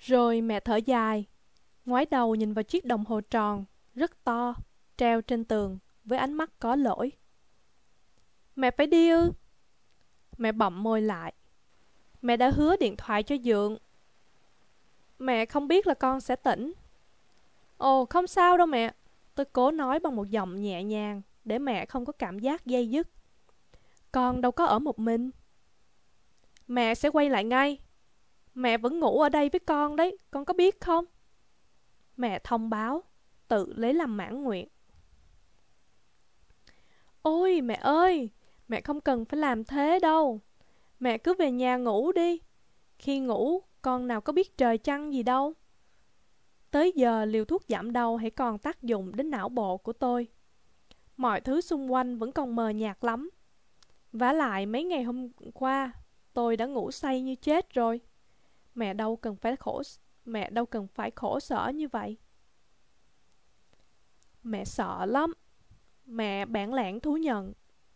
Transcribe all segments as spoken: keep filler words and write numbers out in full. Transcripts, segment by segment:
Rồi mẹ thở dài, ngoái đầu nhìn vào chiếc đồng hồ tròn, rất to, treo trên tường, với ánh mắt có lỗi. Mẹ phải đi ư? Mẹ bậm môi lại. Mẹ đã hứa điện thoại cho Dượng. Mẹ không biết là con sẽ tỉnh. Ồ, không sao đâu mẹ. Tôi cố nói bằng một giọng nhẹ nhàng, để mẹ không có cảm giác day dứt. Con đâu có ở một mình. Mẹ sẽ quay lại ngay. Mẹ vẫn ngủ ở đây với con đấy, con có biết không? Mẹ thông báo, tự lấy làm mãn nguyện. Ôi mẹ ơi, mẹ không cần phải làm thế đâu. Mẹ cứ về nhà ngủ đi. Khi ngủ, con nào có biết trời chăng gì đâu. Tới giờ liều thuốc giảm đau hãy còn tác dụng đến não bộ của tôi. Mọi thứ xung quanh vẫn còn mờ nhạt lắm. Vả lại mấy ngày hôm qua, tôi đã ngủ say như chết rồi. Mẹ đâu cần phải khổ, mẹ đâu cần phải khổ sở như vậy. Mẹ sợ lắm. Mẹ bản lảng thú nhận.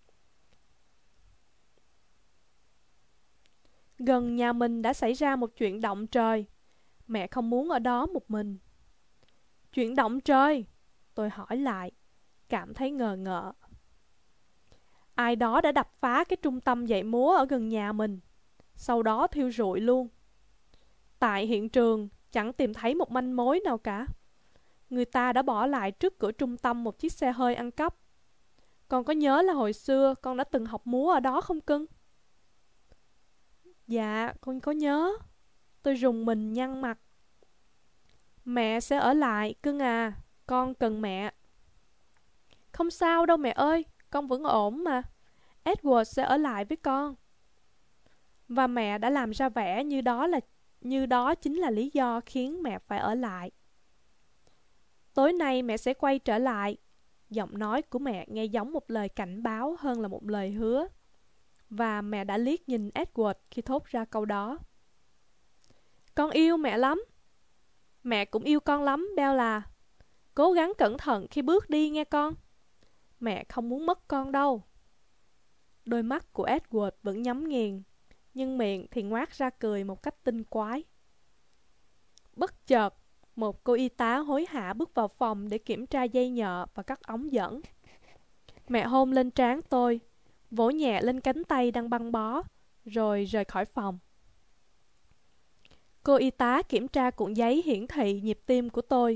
Gần nhà mình đã xảy ra một chuyện động trời. Mẹ không muốn ở đó một mình. Chuyện động trời? Tôi hỏi lại, cảm thấy ngờ ngợ. Ai đó đã đập phá cái trung tâm dạy múa ở gần nhà mình, sau đó thiêu rụi luôn. Tại hiện trường chẳng tìm thấy một manh mối nào cả. Người ta đã bỏ lại trước cửa trung tâm một chiếc xe hơi ăn cắp. Con có nhớ là hồi xưa con đã từng học múa ở đó không cưng? Dạ, con có nhớ. Tôi rùng mình nhăn mặt. Mẹ sẽ ở lại, cưng à. Con cần mẹ. Không sao đâu mẹ ơi, con vẫn ổn mà. Edward sẽ ở lại với con. Và mẹ đã làm ra vẻ như đó là như đó chính là lý do khiến mẹ phải ở lại. Tối nay mẹ sẽ quay trở lại. Giọng nói của mẹ nghe giống một lời cảnh báo hơn là một lời hứa. Và mẹ đã liếc nhìn Edward khi thốt ra câu đó. Con yêu mẹ lắm. Mẹ cũng yêu con lắm, Bella. Cố gắng cẩn thận khi bước đi nghe con. Mẹ không muốn mất con đâu. Đôi mắt của Edward vẫn nhắm nghiền, nhưng miệng thì ngoác ra cười một cách tinh quái. Bất chợt, một cô y tá hối hả bước vào phòng để kiểm tra dây nhợ và các ống dẫn. Mẹ hôn lên trán tôi, vỗ nhẹ lên cánh tay đang băng bó, rồi rời khỏi phòng. Cô y tá kiểm tra cuộn giấy hiển thị nhịp tim của tôi.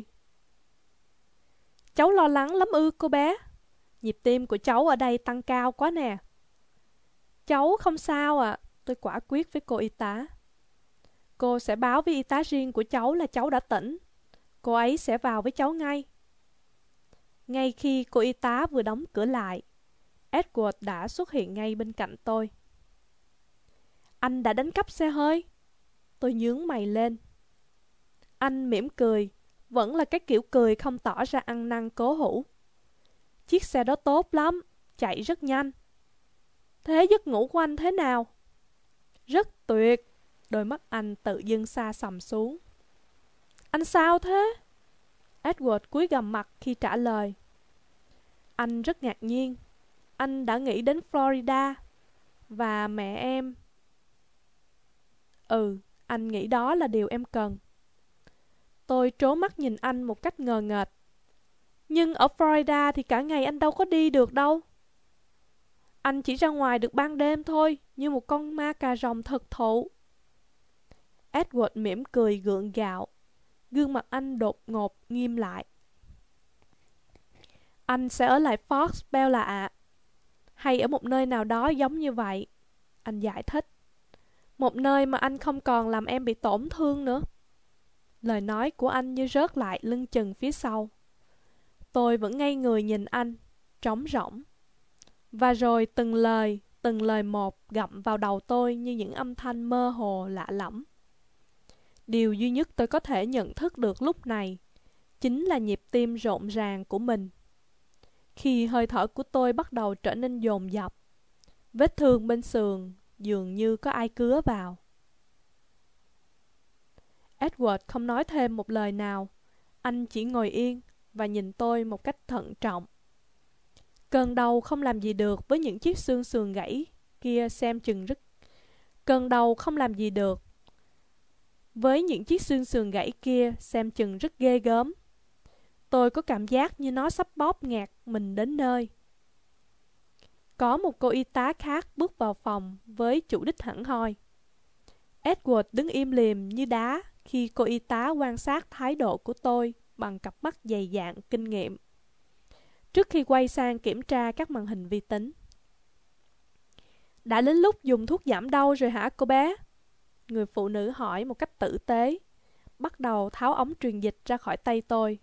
Cháu lo lắng lắm ư cô bé? Nhịp tim của cháu ở đây tăng cao quá nè. Cháu không sao ạ, à, tôi quả quyết với cô y tá. Cô sẽ báo với y tá riêng của cháu là cháu đã tỉnh. Cô ấy sẽ vào với cháu ngay. Ngay khi cô y tá vừa đóng cửa lại, Edward đã xuất hiện ngay bên cạnh tôi. Anh đã đánh cắp xe hơi? Tôi nhướng mày lên. Anh mỉm cười, vẫn là cái kiểu cười không tỏ ra ăn năn cố hữu. Chiếc xe đó tốt lắm, chạy rất nhanh. Thế giấc ngủ của anh thế nào? Rất tuyệt. Đôi mắt anh tự dưng xa sầm xuống. Anh sao thế? Edward cúi gằm mặt khi trả lời. Anh rất ngạc nhiên. Anh đã nghĩ đến Florida. Và mẹ em. Ừ, anh nghĩ đó là điều em cần. Tôi trố mắt nhìn anh một cách ngờ nghệch. Nhưng ở Florida thì cả ngày anh đâu có đi được đâu. Anh chỉ ra ngoài được ban đêm thôi, như một con ma cà rồng thực thụ. Edward mỉm cười gượng gạo. Gương mặt anh đột ngột nghiêm lại. Anh sẽ ở lại Fox, Bella ạ. Hay ở một nơi nào đó giống như vậy. Anh giải thích. Một nơi mà anh không còn làm em bị tổn thương nữa. Lời nói của anh như rớt lại lưng chừng phía sau. Tôi vẫn ngây người nhìn anh, trống rỗng. Và rồi từng lời, từng lời một gặm vào đầu tôi như những âm thanh mơ hồ lạ lẫm. Điều duy nhất tôi có thể nhận thức được lúc này chính là nhịp tim rộn ràng của mình. Khi hơi thở của tôi bắt đầu trở nên dồn dập, vết thương bên sườn dường như có ai cứa vào. Edward không nói thêm một lời nào. Anh chỉ ngồi yên và nhìn tôi một cách thận trọng. Cơn đau không làm gì được với những chiếc xương sườn gãy kia xem chừng rất... Cơn đau không làm gì được với những chiếc xương sườn gãy kia xem chừng rất ghê gớm. Tôi có cảm giác như nó sắp bóp nghẹt mình đến nơi. Có một cô y tá khác bước vào phòng với chủ đích hẳn hoi. Edward đứng im lìm như đá khi cô y tá quan sát thái độ của tôi bằng cặp mắt dày dạn kinh nghiệm, trước khi quay sang kiểm tra các màn hình vi tính. Đã đến lúc dùng thuốc giảm đau rồi hả cô bé? Người phụ nữ hỏi một cách tử tế, bắt đầu tháo ống truyền dịch ra khỏi tay tôi.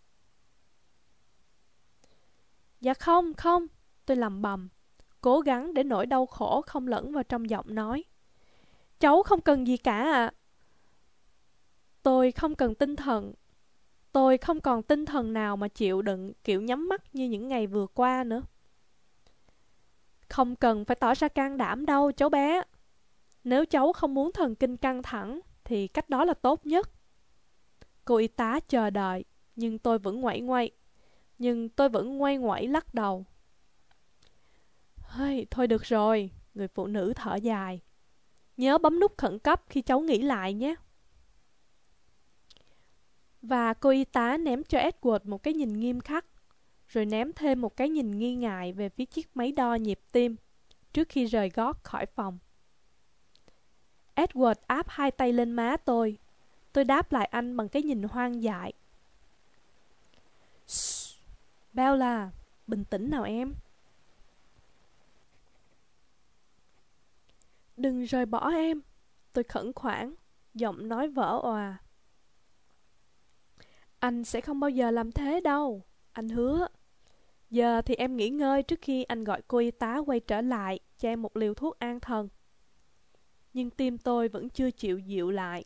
Dạ không, không, tôi lầm bầm, cố gắng để nỗi đau khổ không lẫn vào trong giọng nói. Cháu không cần gì cả ạ. À. Tôi không cần tinh thần. Tôi không còn tinh thần nào mà chịu đựng kiểu nhắm mắt như những ngày vừa qua nữa. Không cần phải tỏ ra can đảm đâu cháu bé. Nếu cháu không muốn thần kinh căng thẳng thì cách đó là tốt nhất. Cô y tá chờ đợi, nhưng tôi vẫn ngoảy ngoay. Nhưng tôi vẫn ngoay ngoảy lắc đầu. Hey, thôi được rồi, người phụ nữ thở dài. Nhớ bấm nút khẩn cấp khi cháu nghĩ lại nhé. Và cô y tá ném cho Edward một cái nhìn nghiêm khắc, rồi ném thêm một cái nhìn nghi ngại về phía chiếc máy đo nhịp tim trước khi rời gót khỏi phòng. Edward áp hai tay lên má tôi. Tôi đáp lại anh bằng cái nhìn hoang dại. Shh, Bella, bình tĩnh nào em. Đừng rời bỏ em, tôi khẩn khoản, giọng nói vỡ òa. Anh sẽ không bao giờ làm thế đâu, anh hứa. Giờ thì em nghỉ ngơi trước khi anh gọi cô y tá quay trở lại cho em một liều thuốc an thần. Nhưng tim tôi vẫn chưa chịu dịu lại.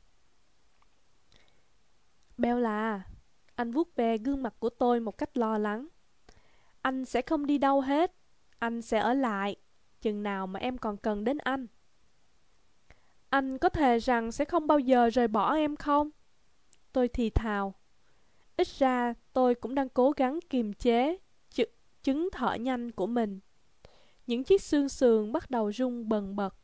Bella, anh vuốt ve gương mặt của tôi một cách lo lắng. Anh sẽ không đi đâu hết, anh sẽ ở lại, chừng nào mà em còn cần đến anh. Anh có thề rằng sẽ không bao giờ rời bỏ em không? Tôi thì thào. Ít ra tôi cũng đang cố gắng kiềm chế ch chứng thở nhanh của mình. Những chiếc xương sườn bắt đầu rung bần bật.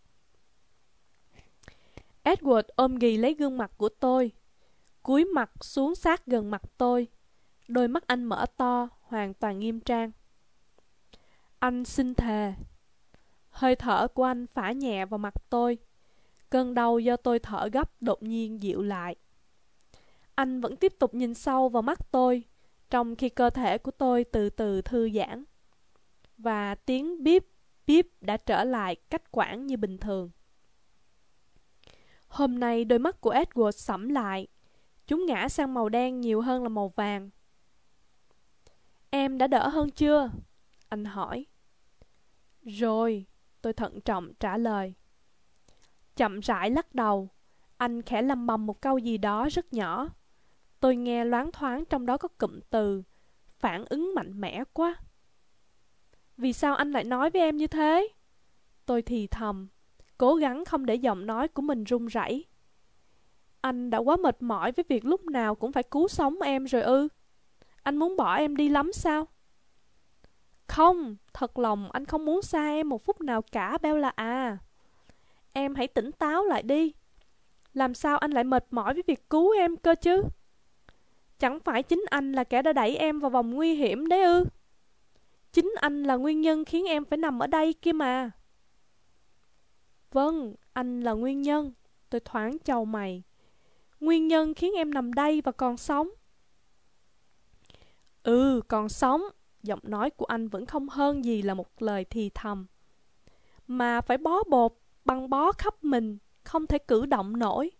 Edward ôm ghì lấy gương mặt của tôi, cúi mặt xuống sát gần mặt tôi. Đôi mắt anh mở to, hoàn toàn nghiêm trang. Anh xin thề. Hơi thở của anh phả nhẹ vào mặt tôi. Cơn đau do tôi thở gấp đột nhiên dịu lại. Anh vẫn tiếp tục nhìn sâu vào mắt tôi, trong khi cơ thể của tôi từ từ thư giãn. Và tiếng bíp bíp đã trở lại cách quãng như bình thường. Hôm nay đôi mắt của Edward sẫm lại. Chúng ngã sang màu đen nhiều hơn là màu vàng. Em đã đỡ hơn chưa? Anh hỏi. Rồi, tôi thận trọng trả lời. Chậm rãi lắc đầu. Anh khẽ lầm bầm một câu gì đó rất nhỏ. Tôi nghe loáng thoáng trong đó có cụm từ phản ứng mạnh mẽ quá. Vì sao anh lại nói với em như thế? Tôi thì thầm, cố gắng không để giọng nói của mình run rẩy. Anh đã quá mệt mỏi với việc lúc nào cũng phải cứu sống em rồi ư? Anh muốn bỏ em đi lắm sao? Không, thật lòng anh không muốn xa em một phút nào cả, Bella à. Em hãy tỉnh táo lại đi. Làm sao anh lại mệt mỏi với việc cứu em cơ chứ? Chẳng phải chính anh là kẻ đã đẩy em vào vòng nguy hiểm đấy ư? Chính anh là nguyên nhân khiến em phải nằm ở đây kia mà. Vâng, anh là nguyên nhân. Tôi thoáng chau mày. Nguyên nhân khiến em nằm đây và còn sống. Ừ, còn sống. Giọng nói của anh vẫn không hơn gì là một lời thì thầm. Mà phải bó bột, băng bó khắp mình, không thể cử động nổi.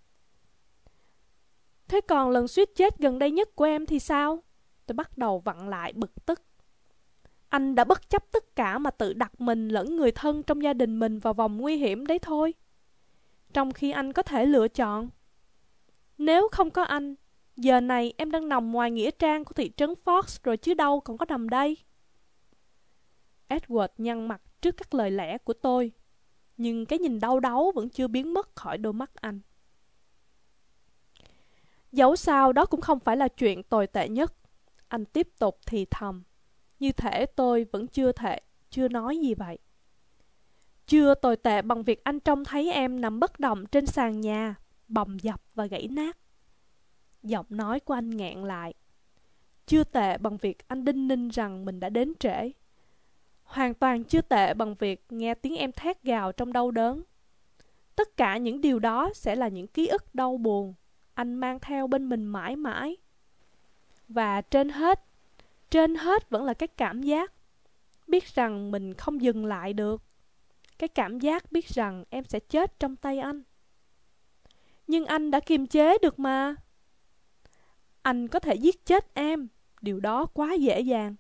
Thế còn lần suýt chết gần đây nhất của em thì sao? Tôi bắt đầu vặn lại bực tức. Anh đã bất chấp tất cả mà tự đặt mình lẫn người thân trong gia đình mình vào vòng nguy hiểm đấy thôi. Trong khi anh có thể lựa chọn. Nếu không có anh, giờ này em đang nằm ngoài nghĩa trang của thị trấn Fox rồi chứ đâu còn có nằm đây. Edward nhăn mặt trước các lời lẽ của tôi, nhưng cái nhìn đau đáu vẫn chưa biến mất khỏi đôi mắt anh. Dẫu sao đó cũng không phải là chuyện tồi tệ nhất. Anh tiếp tục thì thầm, như thể tôi vẫn chưa thể, chưa nói gì vậy. Chưa tồi tệ bằng việc anh trông thấy em nằm bất động trên sàn nhà, bầm dập và gãy nát. Giọng nói của anh nghẹn lại. Chưa tệ bằng việc anh đinh ninh rằng mình đã đến trễ. Hoàn toàn chưa tệ bằng việc nghe tiếng em thét gào trong đau đớn. Tất cả những điều đó sẽ là những ký ức đau buồn anh mang theo bên mình mãi mãi. Và trên hết, trên hết vẫn là cái cảm giác biết rằng mình không dừng lại được. Cái cảm giác biết rằng em sẽ chết trong tay anh. Nhưng anh đã kiềm chế được mà. Anh có thể giết chết em. Điều đó quá dễ dàng.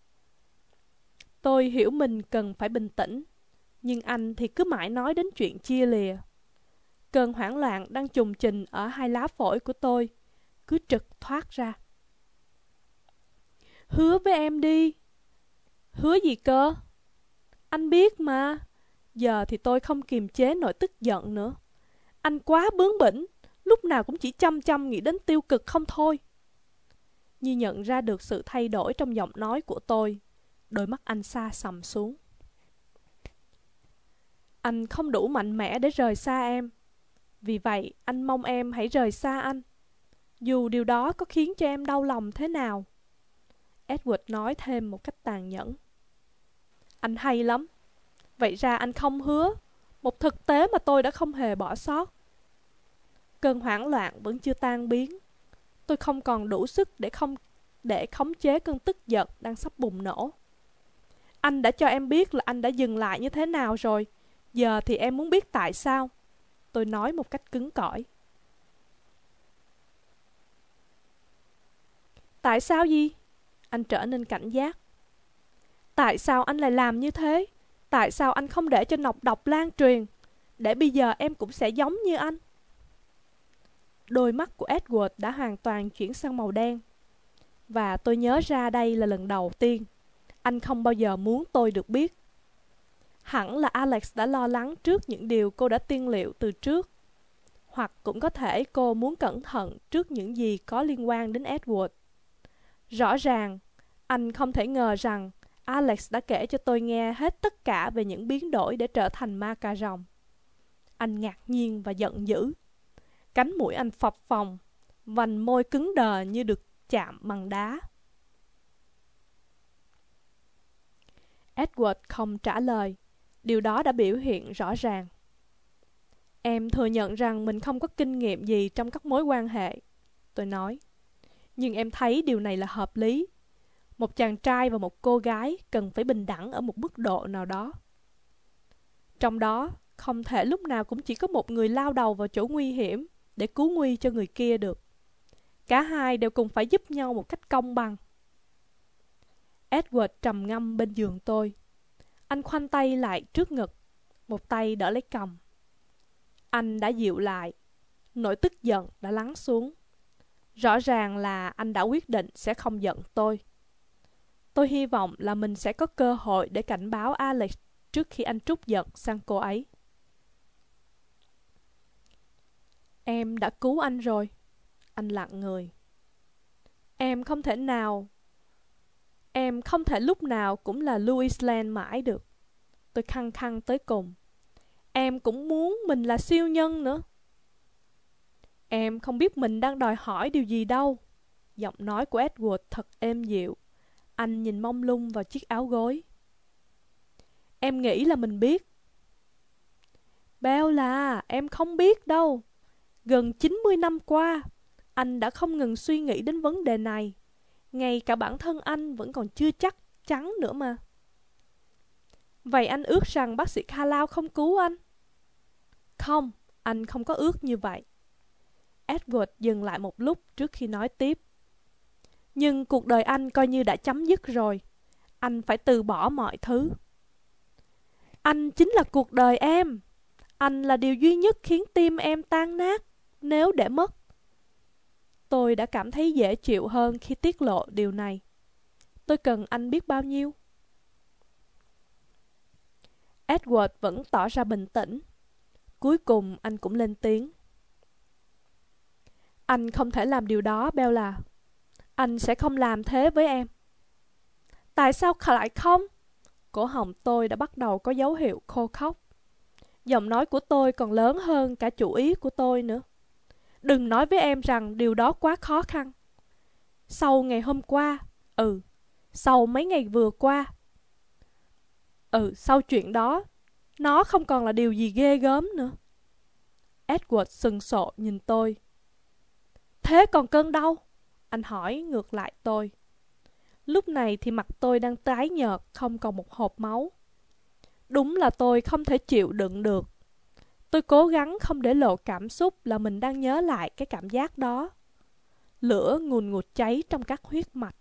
Tôi hiểu mình cần phải bình tĩnh. Nhưng anh thì cứ mãi nói đến chuyện chia lìa. Cơn hoảng loạn đang trùng trình ở hai lá phổi của tôi cứ trực thoát ra. Hứa với em đi. Hứa gì cơ? Anh biết mà. Giờ thì tôi không kiềm chế nổi tức giận nữa. Anh quá bướng bỉnh, lúc nào cũng chỉ chăm chăm nghĩ đến tiêu cực không thôi. Như nhận ra được sự thay đổi trong giọng nói của tôi, đôi mắt anh xa sầm xuống. Anh không đủ mạnh mẽ để rời xa em. Vì vậy anh mong em hãy rời xa anh, dù điều đó có khiến cho em đau lòng thế nào. Edward nói thêm một cách tàn nhẫn. Anh hay lắm. Vậy ra anh không hứa. Một thực tế mà tôi đã không hề bỏ sót. Cơn hoảng loạn vẫn chưa tan biến. Tôi không còn đủ sức để không để khống chế cơn tức giận đang sắp bùng nổ. Anh đã cho em biết là anh đã dừng lại như thế nào rồi. Giờ thì em muốn biết tại sao. Tôi nói một cách cứng cỏi. Tại sao gì? Anh trở nên cảnh giác. Tại sao anh lại làm như thế? Tại sao anh không để cho nọc độc lan truyền? Để bây giờ em cũng sẽ giống như anh. Đôi mắt của Edward đã hoàn toàn chuyển sang màu đen. Và tôi nhớ ra đây là lần đầu tiên anh không bao giờ muốn tôi được biết. Hẳn là Alex đã lo lắng trước những điều cô đã tiên liệu từ trước. Hoặc cũng có thể cô muốn cẩn thận trước những gì có liên quan đến Edward. Rõ ràng, anh không thể ngờ rằng Alex đã kể cho tôi nghe hết tất cả về những biến đổi để trở thành ma cà rồng. Anh ngạc nhiên và giận dữ. Cánh mũi anh phập phồng, vành môi cứng đờ như được chạm bằng đá. Edward không trả lời. Điều đó đã biểu hiện rõ ràng. Em thừa nhận rằng mình không có kinh nghiệm gì trong các mối quan hệ, tôi nói. Nhưng em thấy điều này là hợp lý. Một chàng trai và một cô gái cần phải bình đẳng ở một mức độ nào đó. Trong đó, không thể lúc nào cũng chỉ có một người lao đầu vào chỗ nguy hiểm để cứu nguy cho người kia được. Cả hai đều cùng phải giúp nhau một cách công bằng. Edward trầm ngâm bên giường tôi. Anh khoanh tay lại trước ngực, một tay đỡ lấy cằm. Anh đã dịu lại. Nỗi tức giận đã lắng xuống. Rõ ràng là anh đã quyết định sẽ không giận tôi. Tôi hy vọng là mình sẽ có cơ hội để cảnh báo Alex trước khi anh trút giận sang cô ấy. Em đã cứu anh rồi. Anh lặng người. Em không thể nào... Em không thể lúc nào cũng là Louis Lane mãi được. Tôi khăng khăng tới cùng. Em cũng muốn mình là siêu nhân nữa. Em không biết mình đang đòi hỏi điều gì đâu. Giọng nói của Edward thật êm dịu. Anh nhìn mông lung vào chiếc áo gối. Em nghĩ là mình biết. Bella, em không biết đâu. Gần chín mươi năm qua, anh đã không ngừng suy nghĩ đến vấn đề này. Ngay cả bản thân anh vẫn còn chưa chắc chắn nữa mà. Vậy anh ước rằng bác sĩ Carlisle không cứu anh? Không, anh không có ước như vậy. Edward dừng lại một lúc trước khi nói tiếp. Nhưng cuộc đời anh coi như đã chấm dứt rồi. Anh phải từ bỏ mọi thứ. Anh chính là cuộc đời em. Anh là điều duy nhất khiến tim em tan nát nếu để mất. Tôi đã cảm thấy dễ chịu hơn khi tiết lộ điều này. Tôi cần anh biết bao nhiêu? Edward vẫn tỏ ra bình tĩnh. Cuối cùng anh cũng lên tiếng. Anh không thể làm điều đó, Bella. Anh sẽ không làm thế với em. Tại sao lại không? Cổ họng tôi đã bắt đầu có dấu hiệu khô khốc. Giọng nói của tôi còn lớn hơn cả chủ ý của tôi nữa. Đừng nói với em rằng điều đó quá khó khăn. Sau ngày hôm qua, ừ, sau mấy ngày vừa qua, ừ, sau chuyện đó, nó không còn là điều gì ghê gớm nữa. Edward sừng sộ nhìn tôi. Thế còn cơn đau? Anh hỏi ngược lại tôi. Lúc này thì mặt tôi đang tái nhợt, không còn một hột máu. Đúng là tôi không thể chịu đựng được. Tôi cố gắng không để lộ cảm xúc là mình đang nhớ lại cái cảm giác đó. Lửa ngùn ngụt cháy trong các huyết mạch.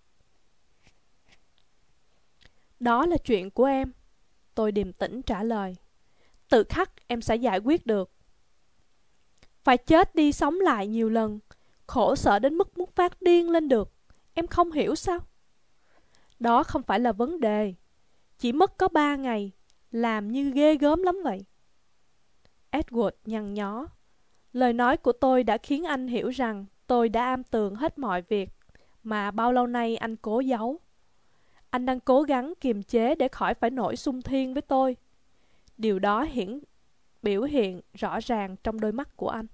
Đó là chuyện của em, tôi điềm tĩnh trả lời. Tự khắc em sẽ giải quyết được. Phải chết đi sống lại nhiều lần, khổ sở đến mức muốn phát điên lên được. Em không hiểu sao? Đó không phải là vấn đề. Chỉ mất có ba ngày, làm như ghê gớm lắm vậy. Edward nhăn nhó. Lời nói của tôi đã khiến anh hiểu rằng tôi đã am tường hết mọi việc mà bao lâu nay anh cố giấu. Anh đang cố gắng kiềm chế để khỏi phải nổi xung thiên với tôi. Điều đó hiển biểu hiện rõ ràng trong đôi mắt của anh.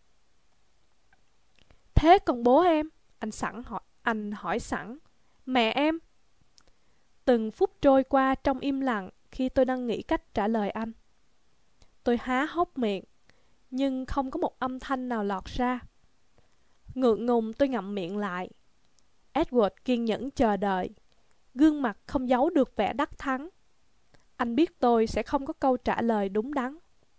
Thế còn bố em? Anh sẵn hỏi, anh hỏi sẵn. Mẹ em? Từng phút trôi qua trong im lặng khi tôi đang nghĩ cách trả lời anh. Tôi há hốc miệng, nhưng không có một âm thanh nào lọt ra. Ngượng ngùng tôi ngậm miệng lại. Edward kiên nhẫn chờ đợi. Gương mặt không giấu được vẻ đắc thắng. Anh biết tôi sẽ không có câu trả lời đúng đắn.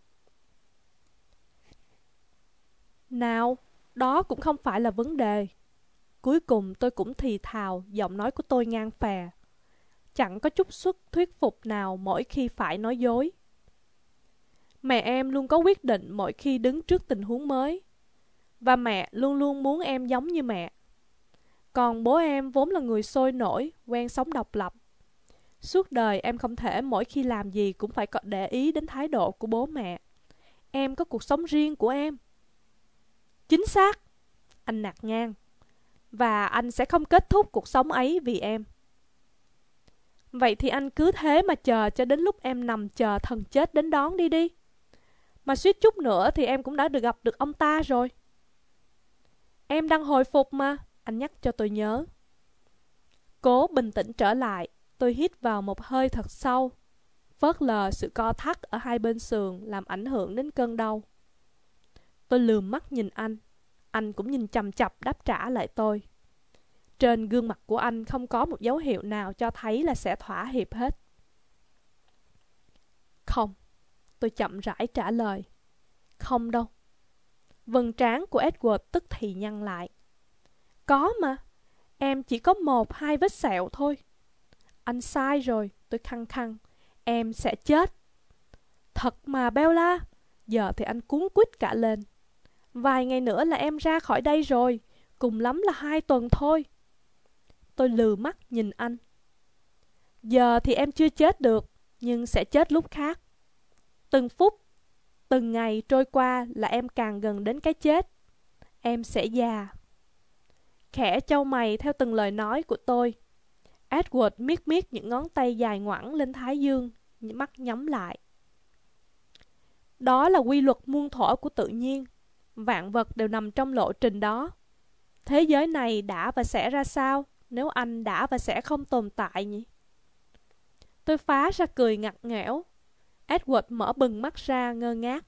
Nào, đó cũng không phải là vấn đề. Cuối cùng tôi cũng thì thào, giọng nói của tôi ngang phè. Chẳng có chút sức thuyết phục nào mỗi khi phải nói dối. Mẹ em luôn có quyết định mỗi khi đứng trước tình huống mới. Và mẹ luôn luôn muốn em giống như mẹ. Còn bố em vốn là người sôi nổi, quen sống độc lập. Suốt đời em không thể mỗi khi làm gì cũng phải để ý đến thái độ của bố mẹ. Em có cuộc sống riêng của em. Chính xác, anh nạt ngang. Và anh sẽ không kết thúc cuộc sống ấy vì em. Vậy thì anh cứ thế mà chờ cho đến lúc em nằm chờ thần chết đến đón đi đi. Mà suýt chút nữa thì em cũng đã được gặp được ông ta rồi. Em đang hồi phục mà, anh nhắc cho tôi nhớ. Cố bình tĩnh trở lại, tôi hít vào một hơi thật sâu, phớt lờ sự co thắt ở hai bên sườn làm ảnh hưởng đến cơn đau. Tôi lườm mắt nhìn anh, anh cũng nhìn chằm chằm đáp trả lại tôi. Trên gương mặt của anh không có một dấu hiệu nào cho thấy là sẽ thỏa hiệp hết. Không, tôi chậm rãi trả lời. Không đâu. Vầng trán của Edward tức thì nhăn lại. Có mà, em chỉ có một hai vết sẹo thôi. Anh sai rồi, tôi khăng khăng. Em sẽ chết. Thật mà Bella. Giờ thì anh cuống quýt cả lên. Vài ngày nữa là em ra khỏi đây rồi. Cùng lắm là hai tuần thôi. Tôi lừ mắt nhìn anh. Giờ thì em chưa chết được, nhưng sẽ chết lúc khác. Từng phút, từng ngày trôi qua là em càng gần đến cái chết. Em sẽ già. Khẽ chau mày theo từng lời nói của tôi. Edward miết miết những ngón tay dài ngoẵng lên thái dương, mắt nhắm lại. Đó là quy luật muôn thuở của tự nhiên. Vạn vật đều nằm trong lộ trình đó. Thế giới này đã và sẽ ra sao nếu anh đã và sẽ không tồn tại nhỉ? Tôi phá ra cười ngặt nghẽo. Edward mở bừng mắt ra ngơ ngác.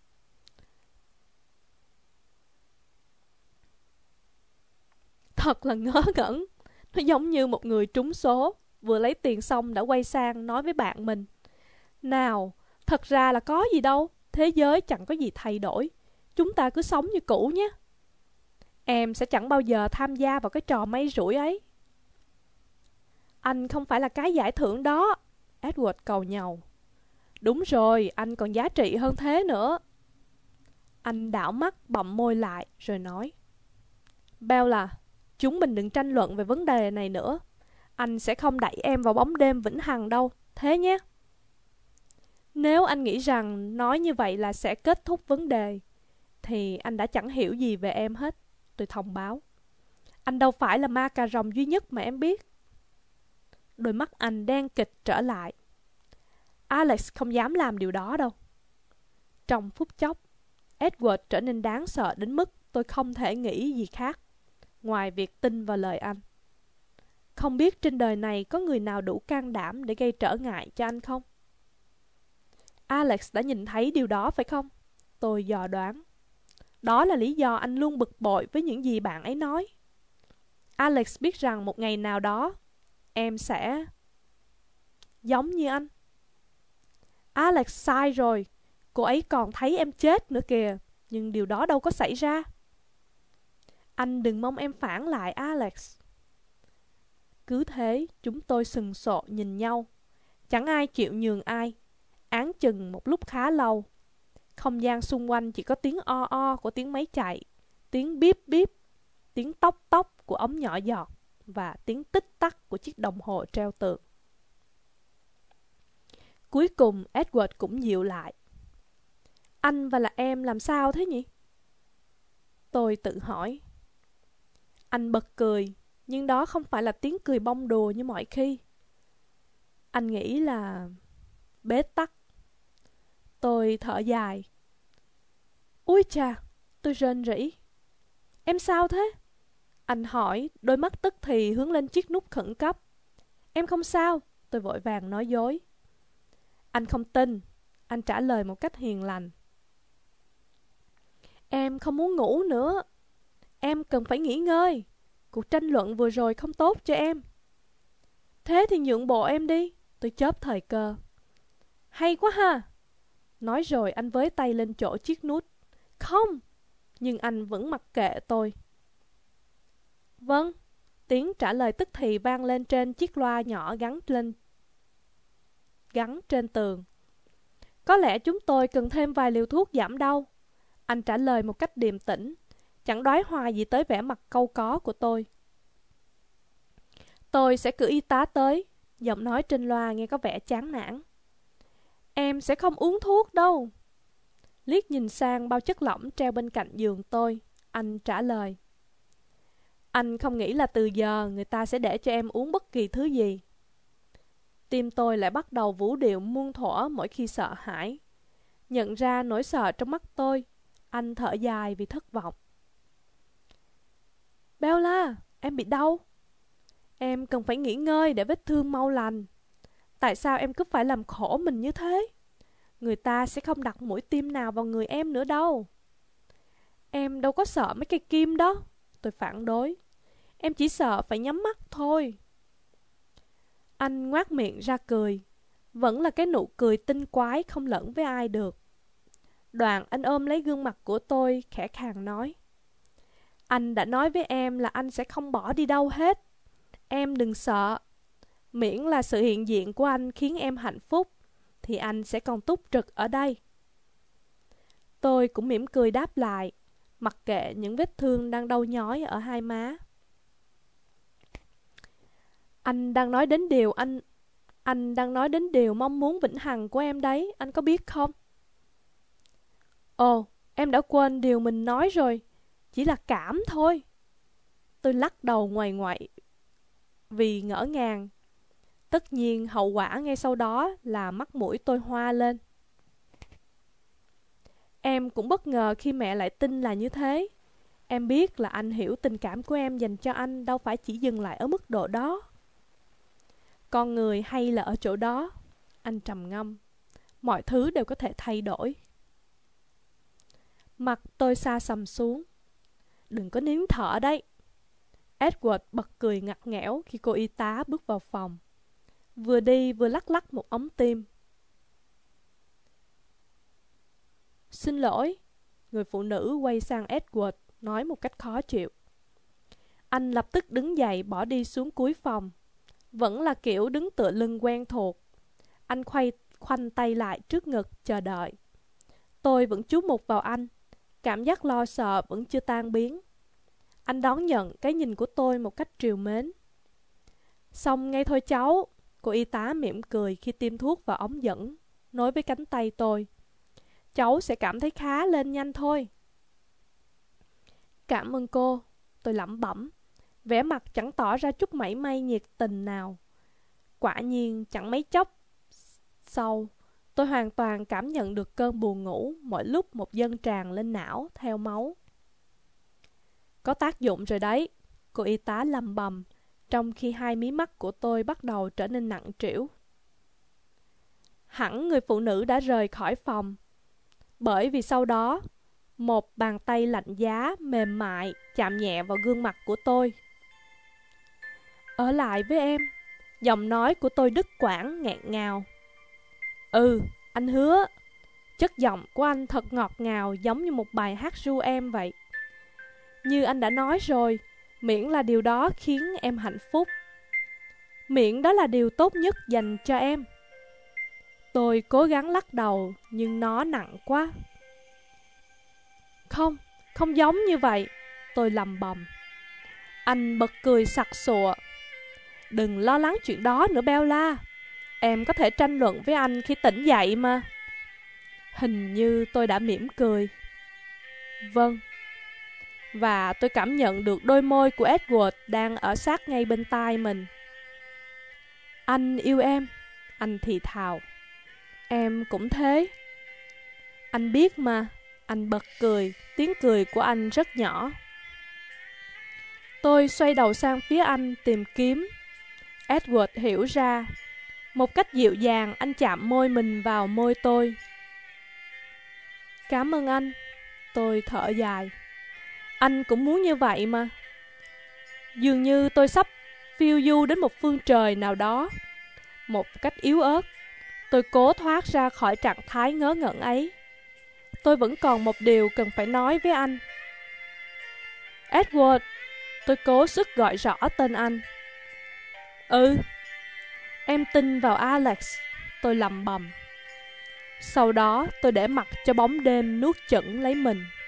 Thật là ngớ ngẩn. Nó giống như một người trúng số, vừa lấy tiền xong đã quay sang nói với bạn mình. Nào, thật ra là có gì đâu. Thế giới chẳng có gì thay đổi. Chúng ta cứ sống như cũ nhé. Em sẽ chẳng bao giờ tham gia vào cái trò may rủi ấy. Anh không phải là cái giải thưởng đó, Edward cầu nhàu. Đúng rồi, anh còn giá trị hơn thế nữa. Anh đảo mắt bậm môi lại rồi nói. Bella, chúng mình đừng tranh luận về vấn đề này nữa. Anh sẽ không đẩy em vào bóng đêm vĩnh hằng đâu, thế nhé. Nếu anh nghĩ rằng nói như vậy là sẽ kết thúc vấn đề, thì anh đã chẳng hiểu gì về em hết, tôi thông báo. Anh đâu phải là ma cà rồng duy nhất mà em biết. Đôi mắt anh đen kịch trở lại. Alex không dám làm điều đó đâu. Trong phút chốc, Edward trở nên đáng sợ đến mức tôi không thể nghĩ gì khác ngoài việc tin vào lời anh. Không biết trên đời này có người nào đủ can đảm để gây trở ngại cho anh không? Alex đã nhìn thấy điều đó phải không? Tôi dò đoán. Đó là lý do anh luôn bực bội với những gì bạn ấy nói. Alex biết rằng một ngày nào đó em sẽ giống như anh. Alex sai rồi. Cô ấy còn thấy em chết nữa kìa. Nhưng điều đó đâu có xảy ra. Anh đừng mong em phản lại Alex. Cứ thế chúng tôi sừng sộ nhìn nhau. Chẳng ai chịu nhường ai. Áng chừng một lúc khá lâu. Không gian xung quanh chỉ có tiếng o o của tiếng máy chạy, tiếng bíp bíp, tiếng tóc tóc của ống nhỏ giọt và tiếng tích tắc của chiếc đồng hồ treo tường. Cuối cùng Edward cũng dịu lại. Anh và là em làm sao thế nhỉ? Tôi tự hỏi. Anh bật cười, nhưng đó không phải là tiếng cười bông đùa như mọi khi. Anh nghĩ là bế tắc. Tôi thở dài. Úi chà, tôi rên rỉ. Em sao thế? Anh hỏi, đôi mắt tức thì hướng lên chiếc nút khẩn cấp. Em không sao, tôi vội vàng nói dối. Anh không tin. Anh trả lời một cách hiền lành. Em không muốn ngủ nữa. Em cần phải nghỉ ngơi. Cuộc tranh luận vừa rồi không tốt cho em. Thế thì nhượng bộ em đi. Tôi chớp thời cơ. Hay quá ha. Nói rồi anh với tay lên chỗ chiếc nút. Không. Nhưng anh vẫn mặc kệ tôi. Vâng. Tiếng trả lời tức thì vang lên trên chiếc loa nhỏ gắn lên gắn trên tường. Có lẽ chúng tôi cần thêm vài liều thuốc giảm đau. Anh trả lời một cách điềm tĩnh, chẳng đoái hoài gì tới vẻ mặt cau có của tôi. Tôi sẽ cử y tá tới. Giọng nói trên loa nghe có vẻ chán nản. Em sẽ không uống thuốc đâu. Liếc nhìn sang bao chất lỏng treo bên cạnh giường tôi, anh trả lời. Anh không nghĩ là từ giờ người ta sẽ để cho em uống bất kỳ thứ gì. Tim tôi lại bắt đầu vũ điệu muôn thuở mỗi khi sợ hãi. Nhận ra nỗi sợ trong mắt tôi, anh thở dài vì thất vọng. Bella, em bị đau. Em cần phải nghỉ ngơi để vết thương mau lành. Tại sao em cứ phải làm khổ mình như thế? Người ta sẽ không đặt mũi tim nào vào người em nữa đâu. Em đâu có sợ mấy cây kim đó. Tôi phản đối. Em chỉ sợ phải nhắm mắt thôi. Anh ngoác miệng ra cười. Vẫn là cái nụ cười tinh quái không lẫn với ai được. Đoạn anh ôm lấy gương mặt của tôi, khẽ khàng nói. Anh đã nói với em là anh sẽ không bỏ đi đâu hết. Em đừng sợ. Miễn là sự hiện diện của anh khiến em hạnh phúc, thì anh sẽ còn túc trực ở đây. Tôi cũng mỉm cười đáp lại, mặc kệ những vết thương đang đau nhói ở hai má. Anh đang nói đến điều anh... Anh đang nói đến điều mong muốn vĩnh hằng của em đấy, anh có biết không? Ồ, em đã quên điều mình nói rồi. Chỉ là cảm thôi. Tôi lắc đầu ngoài ngoại vì ngỡ ngàng. Tất nhiên hậu quả ngay sau đó là mắt mũi tôi hoa lên. Em cũng bất ngờ khi mẹ lại tin là như thế. Em biết là anh hiểu tình cảm của em dành cho anh đâu phải chỉ dừng lại ở mức độ đó. Con người hay là ở chỗ đó. Anh trầm ngâm. Mọi thứ đều có thể thay đổi. Mặt tôi xa sầm xuống. Đừng có nín thở đấy. Edward bật cười ngặt nghẽo khi cô y tá bước vào phòng. Vừa đi vừa lắc lắc một ống tim. Xin lỗi. Người phụ nữ quay sang Edward, nói một cách khó chịu. Anh lập tức đứng dậy bỏ đi xuống cuối phòng. Vẫn là kiểu đứng tựa lưng quen thuộc. Anh khoay, khoanh tay lại trước ngực chờ đợi. Tôi vẫn chú mục vào anh. Cảm giác lo sợ vẫn chưa tan biến. Anh đón nhận cái nhìn của tôi một cách trìu mến. Xong ngay thôi cháu. Cô y tá mỉm cười khi tiêm thuốc vào ống dẫn, nối với cánh tay tôi. Cháu sẽ cảm thấy khá lên nhanh thôi. Cảm ơn cô. Tôi lẩm bẩm, vẻ mặt chẳng tỏ ra chút mảy may nhiệt tình nào. Quả nhiên chẳng mấy chốc sau, tôi hoàn toàn cảm nhận được cơn buồn ngủ mỗi lúc một dâng tràn lên não theo máu. Có tác dụng rồi đấy, cô y tá lầm bầm, trong khi hai mí mắt của tôi bắt đầu trở nên nặng trĩu. Hẳn người phụ nữ đã rời khỏi phòng, bởi vì sau đó, một bàn tay lạnh giá, mềm mại chạm nhẹ vào gương mặt của tôi. Ở lại với em. Giọng nói của tôi đứt quãng, nghẹn ngào. Ừ, anh hứa. Chất giọng của anh thật ngọt ngào, giống như một bài hát ru em vậy. Như anh đã nói rồi, miễn là điều đó khiến em hạnh phúc. Miễn đó là điều tốt nhất dành cho em. Tôi cố gắng lắc đầu, nhưng nó nặng quá. Không, không giống như vậy, tôi lầm bầm. Anh bật cười sặc sụa. Đừng lo lắng chuyện đó nữa Bella. Em có thể tranh luận với anh khi tỉnh dậy mà. Hình như tôi đã mỉm cười. Vâng. Và tôi cảm nhận được đôi môi của Edward đang ở sát ngay bên tai mình. Anh yêu em, anh thì thào. Em cũng thế. Anh biết mà, anh bật cười, tiếng cười của anh rất nhỏ. Tôi xoay đầu sang phía anh tìm kiếm. Edward hiểu ra. Một cách dịu dàng anh chạm môi mình vào môi tôi. Cảm ơn anh. Tôi thở dài. Anh cũng muốn như vậy mà. Dường như tôi sắp phiêu du đến một phương trời nào đó. Một cách yếu ớt, tôi cố thoát ra khỏi trạng thái ngớ ngẩn ấy. Tôi vẫn còn một điều cần phải nói với anh. Edward. Tôi cố sức gọi rõ tên anh. Ừ. Em tin vào Alex. Tôi lầm bầm. Sau đó tôi để mặc cho bóng đêm nuốt chửng lấy mình.